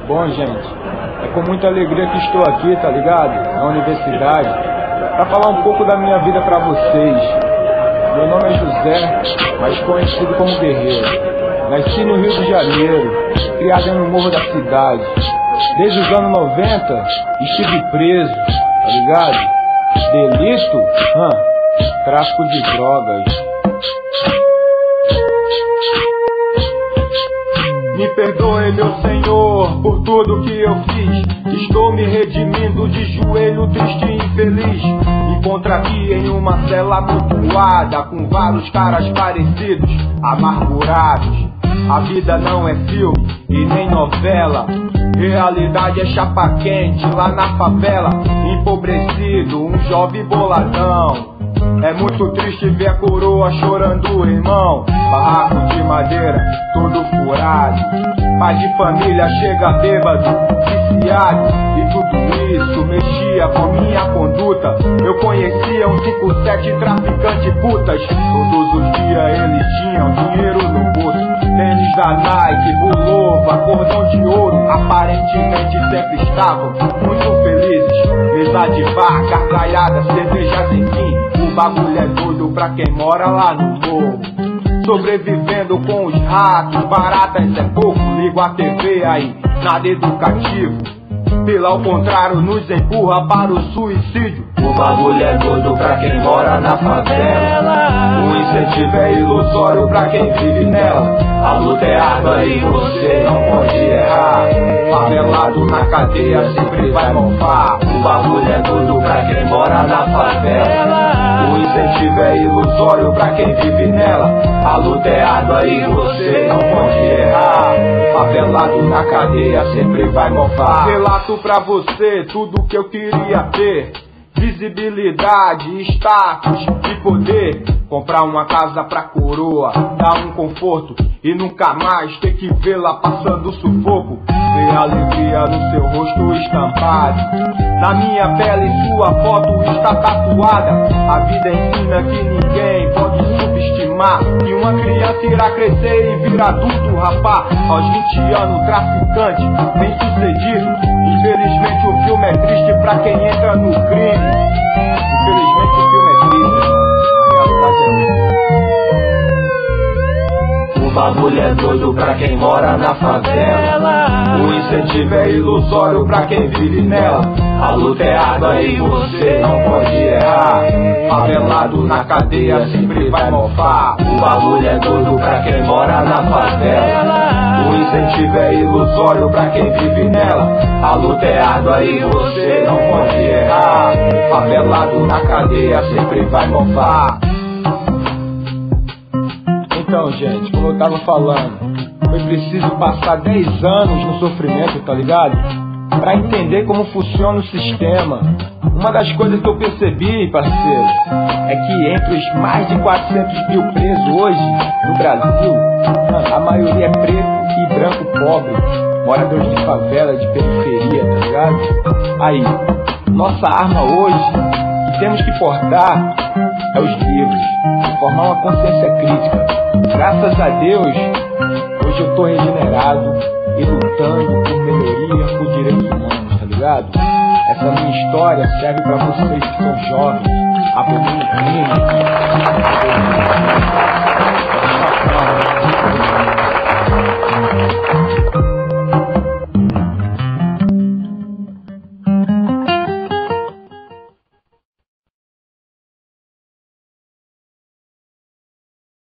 Bom, gente, é com muita alegria que estou aqui, tá ligado? Na universidade, pra falar um pouco da minha vida pra vocês. Meu nome é José, mais conhecido como Guerreiro. Nasci no Rio de Janeiro, criado no morro da cidade. Desde os anos 90, estive preso, tá ligado? Delito? Tráfico de drogas. Me perdoe, meu Senhor, por tudo que eu fiz. Estou me redimindo de joelho triste e infeliz. Encontro aqui em uma cela mutuada, com vários caras parecidos, amargurados. A vida não é filme e nem novela. Realidade é chapa quente lá na favela. Empobrecido, um jovem boladão. É muito triste ver a coroa chorando, irmão. Barraco de madeira, todo furado. Pai de família chega bêbado, viciado. E tudo isso mexia com minha conduta. Eu conhecia um 5-7 traficante putas. Todos os dias eles tinham dinheiro no bolso. Tênis da Nike, Bulova, cordão de ouro. Aparentemente sempre estavam muito felizes. Mesa de bar, gargalhada, cervejas enfim. O bagulho é doido pra quem mora lá no morro. Sobrevivendo com os ratos, baratas é pouco. Ligo a TV aí, nada educativo. Pelo contrário, nos empurra para o suicídio. O bagulho é doido pra quem mora na favela. O incentivo é ilusório pra quem vive nela. A luta é árdua e você não pode errar. Favelado na cadeia sempre vai mofar. O bagulho é doido pra quem mora na favela. O incentivo é ilusório pra quem vive nela. A luta é árdua e você não pode errar. Favelado na cadeia sempre vai mofar. Relato pra você tudo que eu queria ter: visibilidade, status e poder. Comprar uma casa pra coroa, dar um conforto e nunca mais ter que vê-la passando sufoco. Ver a alegria no seu rosto estampado. Na minha pele sua foto está tatuada. A vida ensina que ninguém pode subestimar. Que uma criança irá crescer e vir adulto, rapá. Aos 20 anos traficante, bem sucedido. Infelizmente o filme é triste pra quem entra no crime. Infelizmente o filme é triste. A realidade é ruim. O bagulho é doido pra quem mora na favela. O incentivo é ilusório pra quem vive nela. A luta é árdua e você não pode errar. Favelado na cadeia sempre vai mofar. O bagulho é doido pra quem mora na favela. O incentivo é ilusório pra quem vive nela. A luta é árdua e você não pode errar. Favelado na cadeia sempre vai mofar. Então, gente, como eu tava falando, foi preciso passar 10 anos no sofrimento, tá ligado? Pra entender como funciona o sistema. Uma das coisas que eu percebi, parceiro, é que entre os mais de 400 mil presos hoje no Brasil, a maioria é preto e branco pobre, moradores de favela, de periferia, tá ligado? Aí, nossa arma hoje, que temos que portar, é os livros, formar uma consciência crítica. Graças a Deus, hoje eu tô regenerado e lutando por melhoria, por direitos humanos, tá ligado? Essa minha história serve pra vocês que são jovens, abolir o crime.